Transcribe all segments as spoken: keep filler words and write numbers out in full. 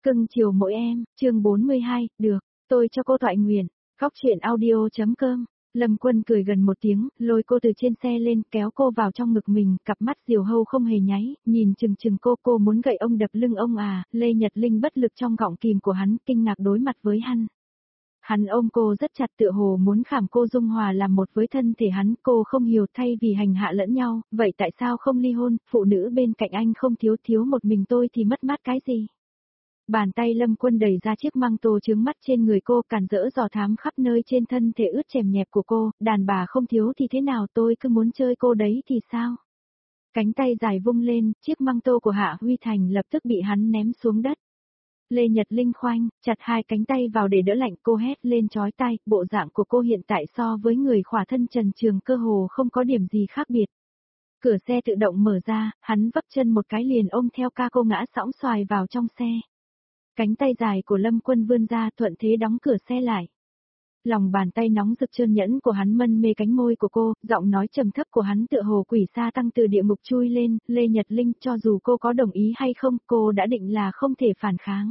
Cưng chiều mỗi em, chương bốn mươi hai, được, tôi cho cô thoại nguyện, góc chuyện audio.com. Lâm Quân cười gần một tiếng, lôi cô từ trên xe lên, kéo cô vào trong ngực mình, cặp mắt diều hâu không hề nháy, nhìn chừng chừng cô, cô muốn gậy ông đập lưng ông à, Lê Nhật Linh bất lực trong gọng kìm của hắn, kinh ngạc đối mặt với hắn. Hắn ôm cô rất chặt tựa hồ muốn khảm cô dung hòa làm một với thân thể hắn, cô không hiểu thay vì hành hạ lẫn nhau, vậy tại sao không ly hôn, phụ nữ bên cạnh anh không thiếu thiếu một mình tôi thì mất mát cái gì. Bàn tay Lâm Quân đẩy ra chiếc măng tô trướng mắt trên người cô, càn rỡ dò thám khắp nơi trên thân thể ướt chèm nhẹp của cô, đàn bà không thiếu thì thế nào, tôi cứ muốn chơi cô đấy thì sao. Cánh tay dài vung lên, chiếc măng tô của Hạ Huy Thành lập tức bị hắn ném xuống đất. Lê Nhật Linh khoanh, chặt hai cánh tay vào để đỡ lạnh, cô hét lên chói tai, bộ dạng của cô hiện tại so với người khỏa thân trần trường cơ hồ không có điểm gì khác biệt. Cửa xe tự động mở ra, hắn vấp chân một cái liền ôm theo ca cô ngã sõng xoài vào trong xe. Cánh tay dài của Lâm Quân vươn ra thuận thế đóng cửa xe lại. Lòng bàn tay nóng rực trơn nhẫn của hắn mân mê cánh môi của cô, giọng nói trầm thấp của hắn tựa hồ quỷ sa tăng từ địa ngục chui lên, Lê Nhật Linh cho dù cô có đồng ý hay không, cô đã định là không thể phản kháng.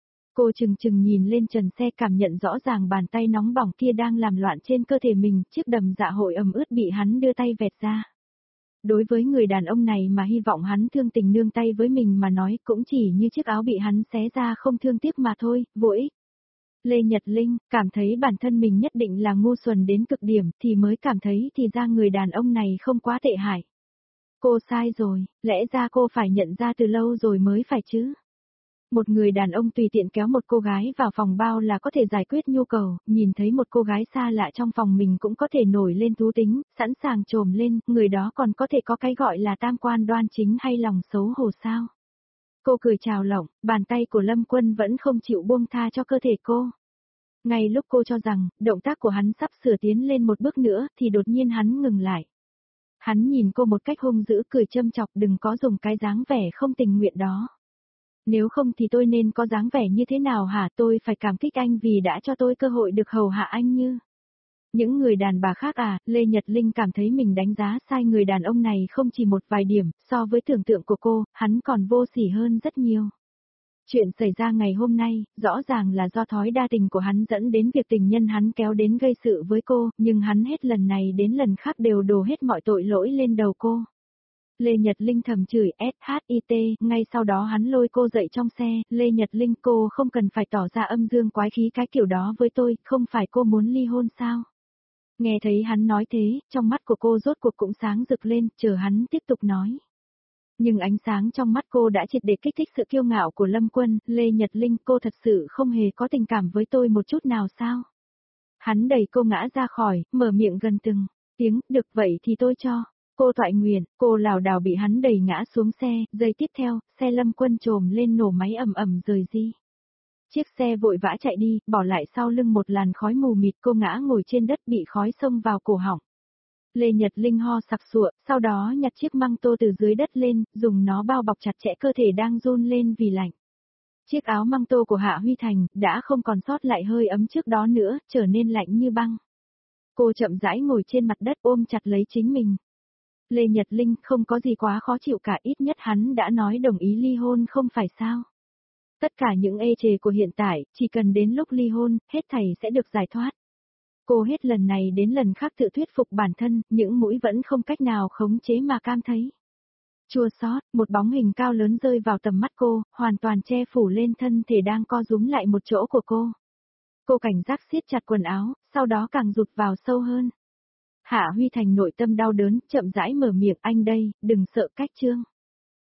Cô chừng chừng nhìn lên trần xe cảm nhận rõ ràng bàn tay nóng bỏng kia đang làm loạn trên cơ thể mình, chiếc đầm dạ hội ẩm ướt bị hắn đưa tay vẹt ra. Đối với người đàn ông này mà hy vọng hắn thương tình nương tay với mình mà nói cũng chỉ như chiếc áo bị hắn xé ra không thương tiếc mà thôi, vô ích. Lê Nhật Linh, cảm thấy bản thân mình nhất định là ngu xuẩn đến cực điểm thì mới cảm thấy thì ra người đàn ông này không quá tệ hại. Cô sai rồi, lẽ ra cô phải nhận ra từ lâu rồi mới phải chứ. Một người đàn ông tùy tiện kéo một cô gái vào phòng bao là có thể giải quyết nhu cầu, nhìn thấy một cô gái xa lạ trong phòng mình cũng có thể nổi lên thú tính, sẵn sàng trồm lên, người đó còn có thể có cái gọi là tam quan đoan chính hay lòng xấu hổ sao. Cô cười chào lỏng, bàn tay của Lâm Quân vẫn không chịu buông tha cho cơ thể cô. Ngay lúc cô cho rằng, động tác của hắn sắp sửa tiến lên một bước nữa, thì đột nhiên hắn ngừng lại. Hắn nhìn cô một cách hung dữ cười châm chọc, đừng có dùng cái dáng vẻ không tình nguyện đó. Nếu không thì tôi nên có dáng vẻ như thế nào hả, tôi phải cảm kích anh vì đã cho tôi cơ hội được hầu hạ anh như. Những người đàn bà khác à, Lê Nhật Linh cảm thấy mình đánh giá sai người đàn ông này không chỉ một vài điểm, so với tưởng tượng của cô, hắn còn vô sỉ hơn rất nhiều. Chuyện xảy ra ngày hôm nay, rõ ràng là do thói đa tình của hắn dẫn đến việc tình nhân hắn kéo đến gây sự với cô, nhưng hắn hết lần này đến lần khác đều đổ hết mọi tội lỗi lên đầu cô. Lê Nhật Linh thầm chửi ét hát i tê, ngay sau đó hắn lôi cô dậy trong xe, Lê Nhật Linh cô không cần phải tỏ ra âm dương quái khí cái kiểu đó với tôi, không phải cô muốn ly hôn sao? Nghe thấy hắn nói thế, trong mắt của cô rốt cuộc cũng sáng rực lên, chờ hắn tiếp tục nói. Nhưng ánh sáng trong mắt cô đã triệt để kích thích sự kiêu ngạo của Lâm Quân, Lê Nhật Linh cô thật sự không hề có tình cảm với tôi một chút nào sao? Hắn đẩy cô ngã ra khỏi, mở miệng gần từng tiếng, được vậy thì tôi cho. Cô thoại nguyện, cô lảo đảo bị hắn đẩy ngã xuống xe, giây tiếp theo, xe Lâm Quân trồm lên nổ máy ầm ầm rời đi. Chiếc xe vội vã chạy đi, bỏ lại sau lưng một làn khói mù mịt, cô ngã ngồi trên đất bị khói xông vào cổ họng. Lê Nhật Linh ho sặc sụa, sau đó nhặt chiếc măng tô từ dưới đất lên, dùng nó bao bọc chặt chẽ cơ thể đang run lên vì lạnh. Chiếc áo măng tô của Hạ Huy Thành đã không còn sót lại hơi ấm trước đó nữa, trở nên lạnh như băng. Cô chậm rãi ngồi trên mặt đất ôm chặt lấy chính mình. Lê Nhật Linh không có gì quá khó chịu cả, ít nhất hắn đã nói đồng ý ly hôn không phải sao. Tất cả những ê chề của hiện tại, chỉ cần đến lúc ly hôn, hết thảy sẽ được giải thoát. Cô hết lần này đến lần khác tự thuyết phục bản thân, những mũi vẫn không cách nào khống chế mà cam thấy. Chua xót, một bóng hình cao lớn rơi vào tầm mắt cô, hoàn toàn che phủ lên thân thể đang co rúm lại một chỗ của cô. Cô cảnh giác siết chặt quần áo, sau đó càng rụt vào sâu hơn. Hạ Huy Thành nội tâm đau đớn, chậm rãi mở miệng, anh đây, đừng sợ cách trương.